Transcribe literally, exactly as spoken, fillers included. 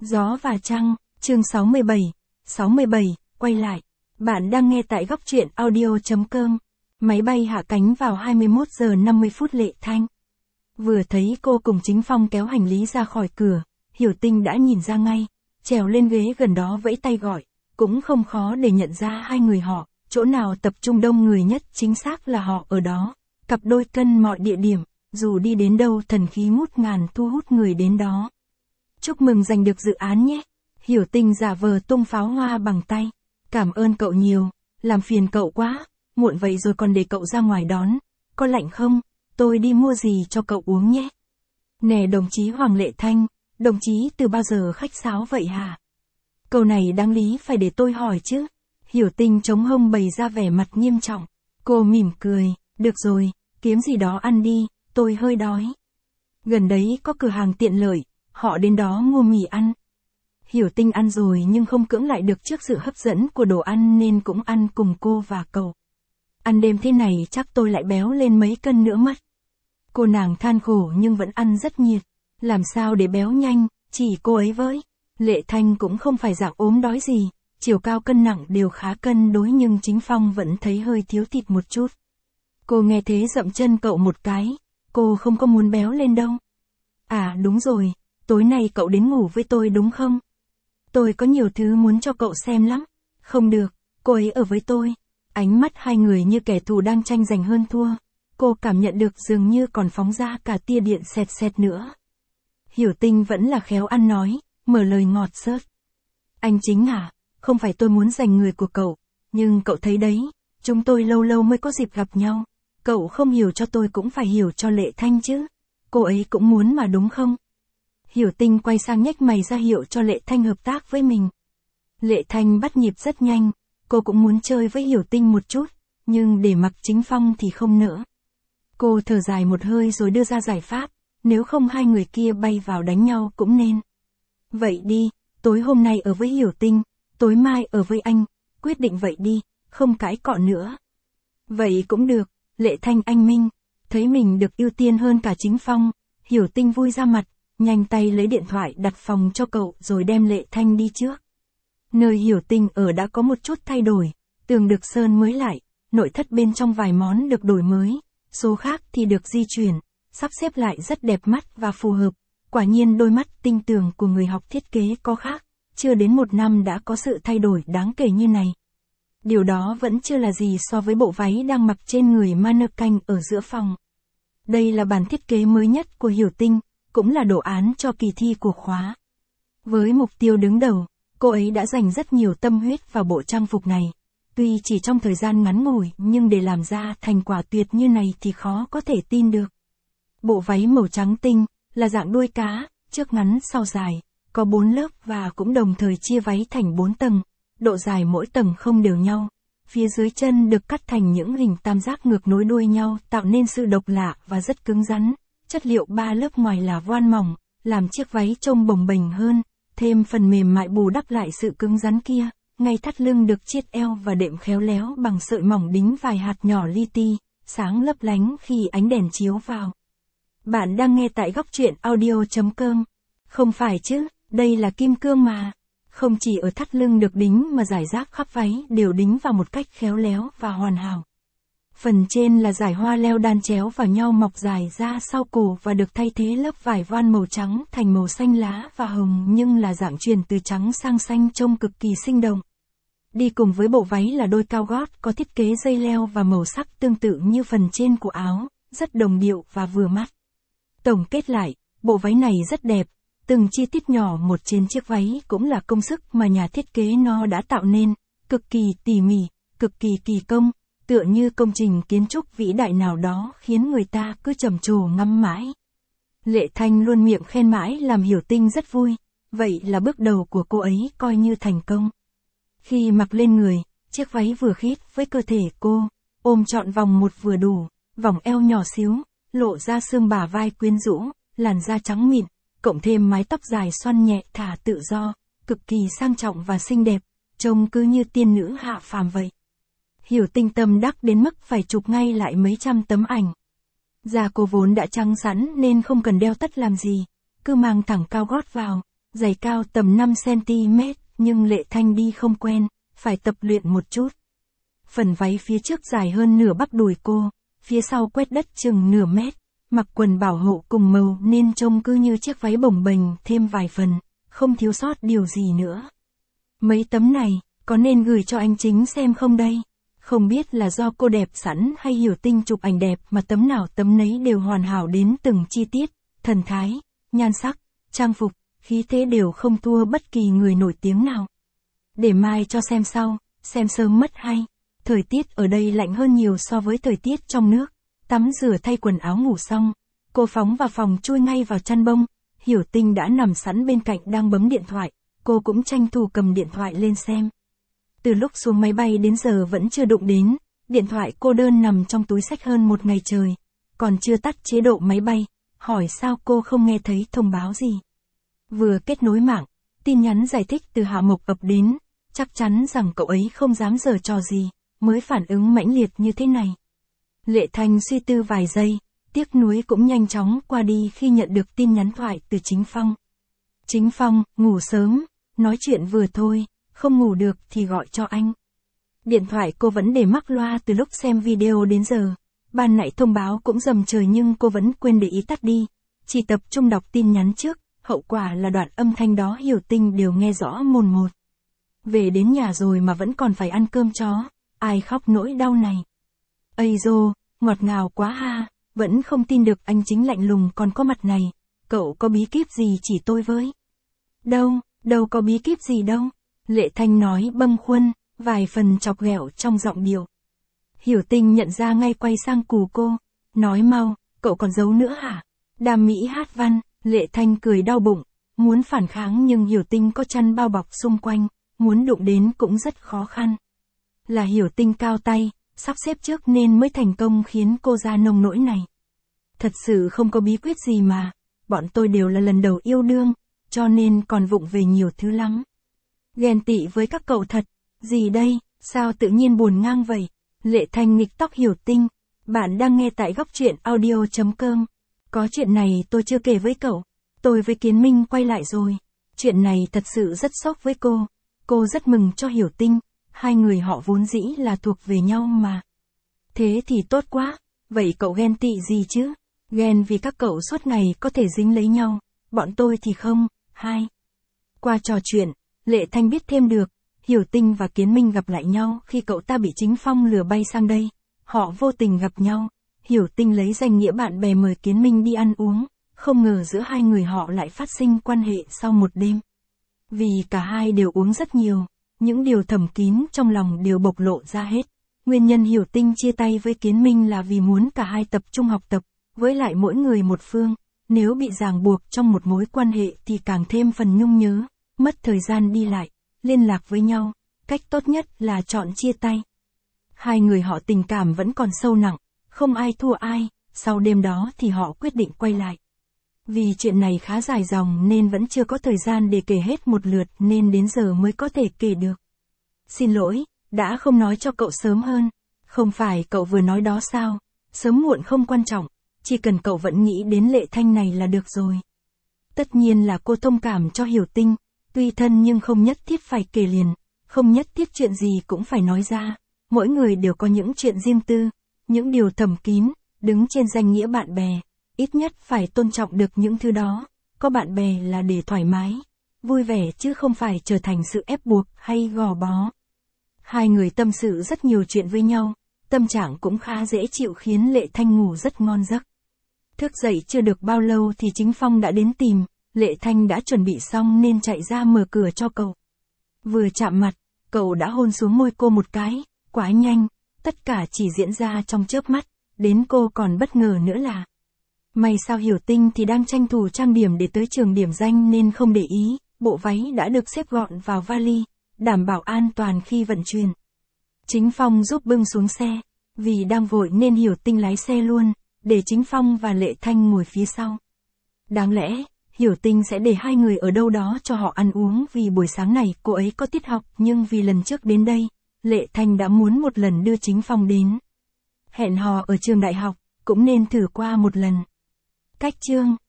Gió và Trăng, chương sáu mươi bảy, sáu mươi bảy, quay lại. Bạn đang nghe tại góc truyện audio chấm com. Máy bay hạ cánh vào hai mươi mốt giờ năm mươi phút Lệ Thanh. Vừa thấy cô cùng Chính Phong kéo hành lý ra khỏi cửa, Hiểu Tinh đã nhìn ra ngay, trèo lên ghế gần đó vẫy tay gọi, cũng không khó để nhận ra hai người họ, chỗ nào tập trung đông người nhất chính xác là họ ở đó, cặp đôi cân mọi địa điểm, dù đi đến đâu thần khí ngút ngàn thu hút người đến đó. Chúc mừng giành được dự án nhé. Hiểu Tinh giả vờ tung pháo hoa bằng tay. Cảm ơn cậu nhiều, làm phiền cậu quá, muộn vậy rồi còn để cậu ra ngoài đón. Có lạnh không? Tôi đi mua gì cho cậu uống nhé. Nè đồng chí Hoàng Lệ Thanh, đồng chí từ bao giờ khách sáo vậy hả? Câu này đáng lý phải để tôi hỏi chứ. Hiểu Tinh chống hông bày ra vẻ mặt nghiêm trọng. Cô mỉm cười, được rồi, kiếm gì đó ăn đi, tôi hơi đói. Gần đấy có cửa hàng tiện lợi, họ đến đó mua mì ăn. Hiểu Tinh ăn rồi nhưng không cưỡng lại được trước sự hấp dẫn của đồ ăn nên cũng ăn cùng cô và cậu. Ăn đêm thế này chắc tôi lại béo lên mấy cân nữa mất. Cô nàng than khổ nhưng vẫn ăn rất nhiệt. Làm sao để béo nhanh, chỉ cô ấy với. Lệ Thanh cũng không phải dạng ốm đói gì, chiều cao cân nặng đều khá cân đối nhưng Chính Phong vẫn thấy hơi thiếu thịt một chút. Cô nghe thế dậm chân cậu một cái, cô không có muốn béo lên đâu. À đúng rồi, tối nay cậu đến ngủ với tôi đúng không? Tôi có nhiều thứ muốn cho cậu xem lắm. Không được, cô ấy ở với tôi. Ánh mắt hai người như kẻ thù đang tranh giành hơn thua. Cô cảm nhận được dường như còn phóng ra cả tia điện sẹt sẹt nữa. Hiểu Tinh vẫn là khéo ăn nói, mở lời ngọt xớt. Anh Chính hả? Không phải tôi muốn giành người của cậu, nhưng cậu thấy đấy, chúng tôi lâu lâu mới có dịp gặp nhau. Cậu không hiểu cho tôi cũng phải hiểu cho Lệ Thanh chứ. Cô ấy cũng muốn mà đúng không? Hiểu Tinh quay sang nhếch mày ra hiệu cho Lệ Thanh hợp tác với mình. Lệ Thanh bắt nhịp rất nhanh, cô cũng muốn chơi với Hiểu Tinh một chút, nhưng để mặc Chính Phong thì không nỡ. Cô thở dài một hơi rồi đưa ra giải pháp, nếu không hai người kia bay vào đánh nhau cũng nên. Vậy đi, tối hôm nay ở với Hiểu Tinh, tối mai ở với anh, quyết định vậy đi, không cãi cọ nữa. Vậy cũng được, Lệ Thanh anh minh, thấy mình được ưu tiên hơn cả Chính Phong, Hiểu Tinh vui ra mặt. Nhanh tay lấy điện thoại đặt phòng cho cậu rồi đem Lệ Thanh đi trước. Nơi Hiểu Tinh ở đã có một chút thay đổi, tường được sơn mới lại, nội thất bên trong vài món được đổi mới, số khác thì được di chuyển, sắp xếp lại rất đẹp mắt và phù hợp. Quả nhiên đôi mắt tinh tường của người học thiết kế có khác, chưa đến một năm đã có sự thay đổi đáng kể như này. Điều đó vẫn chưa là gì so với bộ váy đang mặc trên người mannequin ở giữa phòng. Đây là bản thiết kế mới nhất của Hiểu Tinh, cũng là đồ án cho kỳ thi của khóa. Với mục tiêu đứng đầu, cô ấy đã dành rất nhiều tâm huyết vào bộ trang phục này. Tuy chỉ trong thời gian ngắn ngủi nhưng để làm ra thành quả tuyệt như này thì khó có thể tin được. Bộ váy màu trắng tinh, là dạng đuôi cá, trước ngắn sau dài, có bốn lớp và cũng đồng thời chia váy thành bốn tầng, độ dài mỗi tầng không đều nhau. Phía dưới chân được cắt thành những hình tam giác ngược nối đuôi nhau tạo nên sự độc lạ và rất cứng rắn. Chất liệu ba lớp ngoài là voan mỏng, làm chiếc váy trông bồng bềnh hơn, thêm phần mềm mại bù đắp lại sự cứng rắn kia. Ngay thắt lưng được chiết eo và đệm khéo léo bằng sợi mỏng đính vài hạt nhỏ li ti, sáng lấp lánh khi ánh đèn chiếu vào. Bạn đang nghe tại góc truyện audio chấm com. Không phải chứ, đây là kim cương mà. Không chỉ ở thắt lưng được đính mà giải rác khắp váy đều đính vào một cách khéo léo và hoàn hảo. Phần trên là dải hoa leo đan chéo vào nhau mọc dài ra sau cổ và được thay thế lớp vải voan màu trắng thành màu xanh lá và hồng nhưng là dạng chuyển từ trắng sang xanh trông cực kỳ sinh động. Đi cùng với bộ váy là đôi cao gót có thiết kế dây leo và màu sắc tương tự như phần trên của áo, rất đồng điệu và vừa mắt. Tổng kết lại, bộ váy này rất đẹp, từng chi tiết nhỏ một trên chiếc váy cũng là công sức mà nhà thiết kế nó đã tạo nên, cực kỳ tỉ mỉ, cực kỳ kỳ công. Tựa như công trình kiến trúc vĩ đại nào đó khiến người ta cứ trầm trồ ngắm mãi. Lệ Thanh luôn miệng khen mãi làm Hiểu Tinh rất vui, vậy là bước đầu của cô ấy coi như thành công. Khi mặc lên người, chiếc váy vừa khít với cơ thể cô, ôm trọn vòng một vừa đủ, vòng eo nhỏ xíu, lộ ra xương bả vai quyến rũ, làn da trắng mịn, cộng thêm mái tóc dài xoăn nhẹ thả tự do, cực kỳ sang trọng và xinh đẹp, trông cứ như tiên nữ hạ phàm vậy. Hiểu Tinh tâm đắc đến mức phải chụp ngay lại mấy trăm tấm ảnh. Da cô vốn đã trắng sẵn nên không cần đeo tất làm gì, cứ mang thẳng cao gót vào, giày cao tầm năm xăng-ti-mét, nhưng Lệ Thanh đi không quen, phải tập luyện một chút. Phần váy phía trước dài hơn nửa bắp đùi cô, phía sau quét đất chừng nửa mét, mặc quần bảo hộ cùng màu nên trông cứ như chiếc váy bồng bềnh thêm vài phần, không thiếu sót điều gì nữa. Mấy tấm này, có nên gửi cho anh Chính xem không đây? Không biết là do cô đẹp sẵn hay Hiểu Tinh chụp ảnh đẹp mà tấm nào tấm nấy đều hoàn hảo đến từng chi tiết, thần thái, nhan sắc, trang phục, khí thế đều không thua bất kỳ người nổi tiếng nào. Để mai cho xem sau, xem sớm mất hay. Thời tiết ở đây lạnh hơn nhiều so với thời tiết trong nước. Tắm rửa thay quần áo ngủ xong, cô phóng vào phòng chui ngay vào chăn bông. Hiểu Tinh đã nằm sẵn bên cạnh đang bấm điện thoại, cô cũng tranh thủ cầm điện thoại lên xem. Từ lúc xuống máy bay đến giờ vẫn chưa đụng đến, điện thoại cô đơn nằm trong túi xách hơn một ngày trời, còn chưa tắt chế độ máy bay, hỏi sao cô không nghe thấy thông báo gì. Vừa kết nối mạng, tin nhắn giải thích từ Hạ Mộc ập đến, chắc chắn rằng cậu ấy không dám giở trò gì, mới phản ứng mãnh liệt như thế này. Lệ Thanh suy tư vài giây, tiếc nuối cũng nhanh chóng qua đi khi nhận được tin nhắn thoại từ Chính Phong. Chính Phong, ngủ sớm, nói chuyện vừa thôi, không ngủ được thì gọi cho anh. Điện thoại cô vẫn để mắc loa từ lúc xem video đến giờ, ban nãy thông báo cũng rầm trời nhưng cô vẫn quên để ý tắt đi, chỉ tập trung đọc tin nhắn trước, hậu quả là đoạn âm thanh đó Hiểu Tinh đều nghe rõ mồn một. Về đến nhà rồi mà vẫn còn phải ăn cơm chó, ai khóc nỗi đau này. Ây dô, ngọt ngào quá ha, vẫn không tin được anh Chính lạnh lùng còn có mặt này, cậu có bí kíp gì chỉ tôi với. Đâu, đâu có bí kíp gì đâu, Lệ Thanh nói bâng khuâng, vài phần chọc ghẹo trong giọng điệu. Hiểu Tinh nhận ra ngay quay sang cù cô, nói mau, cậu còn giấu nữa hả? Đam mỹ hát văn, Lệ Thanh cười đau bụng, muốn phản kháng nhưng Hiểu Tinh có chăn bao bọc xung quanh, muốn đụng đến cũng rất khó khăn. Là Hiểu Tinh cao tay, sắp xếp trước nên mới thành công khiến cô ra nông nỗi này. Thật sự không có bí quyết gì mà, bọn tôi đều là lần đầu yêu đương, cho nên còn vụng về nhiều thứ lắm. Ghen tị với các cậu thật, gì đây, sao tự nhiên buồn ngang vậy? Lệ Thanh nghịch tóc Hiểu Tinh, bạn đang nghe tại góc truyện audio chấm com. Có chuyện này tôi chưa kể với cậu, tôi với Kiến Minh quay lại rồi. Chuyện này thật sự rất sốc với cô, cô rất mừng cho Hiểu Tinh, hai người họ vốn dĩ là thuộc về nhau mà. Thế thì tốt quá, vậy cậu ghen tị gì chứ? Ghen vì các cậu suốt ngày có thể dính lấy nhau, bọn tôi thì không. Hai. Qua trò chuyện, Lệ Thanh biết thêm được, Hiểu Tinh và Kiến Minh gặp lại nhau khi cậu ta bị Chính Phong lừa bay sang đây. Họ vô tình gặp nhau, Hiểu Tinh lấy danh nghĩa bạn bè mời Kiến Minh đi ăn uống, không ngờ giữa hai người họ lại phát sinh quan hệ sau một đêm. Vì cả hai đều uống rất nhiều, những điều thầm kín trong lòng đều bộc lộ ra hết. Nguyên nhân Hiểu Tinh chia tay với Kiến Minh là vì muốn cả hai tập trung học tập, với lại mỗi người một phương, nếu bị ràng buộc trong một mối quan hệ thì càng thêm phần nhung nhớ, mất thời gian đi lại, liên lạc với nhau, cách tốt nhất là chọn chia tay. Hai người họ tình cảm vẫn còn sâu nặng, không ai thua ai, sau đêm đó thì họ quyết định quay lại. Vì chuyện này khá dài dòng nên vẫn chưa có thời gian để kể hết một lượt nên đến giờ mới có thể kể được. Xin lỗi, đã không nói cho cậu sớm hơn, không phải cậu vừa nói đó sao, sớm muộn không quan trọng, chỉ cần cậu vẫn nghĩ đến Lệ Thanh này là được rồi. Tất nhiên là cô thông cảm cho Hiểu Tinh, tuy thân nhưng không nhất thiết phải kể liền, không nhất thiết chuyện gì cũng phải nói ra, mỗi người đều có những chuyện riêng tư, những điều thầm kín, đứng trên danh nghĩa bạn bè, ít nhất phải tôn trọng được những thứ đó, có bạn bè là để thoải mái, vui vẻ chứ không phải trở thành sự ép buộc hay gò bó. Hai người tâm sự rất nhiều chuyện với nhau, tâm trạng cũng khá dễ chịu khiến Lệ Thanh ngủ rất ngon giấc. Thức dậy chưa được bao lâu thì Chính Phong đã đến tìm, Lệ Thanh đã chuẩn bị xong nên chạy ra mở cửa cho cậu. Vừa chạm mặt, cậu đã hôn xuống môi cô một cái, quá nhanh, tất cả chỉ diễn ra trong chớp mắt, đến cô còn bất ngờ nữa là. May sao Hiểu Tinh thì đang tranh thủ trang điểm để tới trường điểm danh nên không để ý, bộ váy đã được xếp gọn vào vali, đảm bảo an toàn khi vận chuyển. Chính Phong giúp bưng xuống xe, vì đang vội nên Hiểu Tinh lái xe luôn, để Chính Phong và Lệ Thanh ngồi phía sau. Đáng lẽ, Hiểu Tinh sẽ để hai người ở đâu đó cho họ ăn uống vì buổi sáng này cô ấy có tiết học nhưng vì lần trước đến đây, Lệ Thanh đã muốn một lần đưa Chính Phong đến. Hẹn hò ở trường đại học, cũng nên thử qua một lần. Cách chương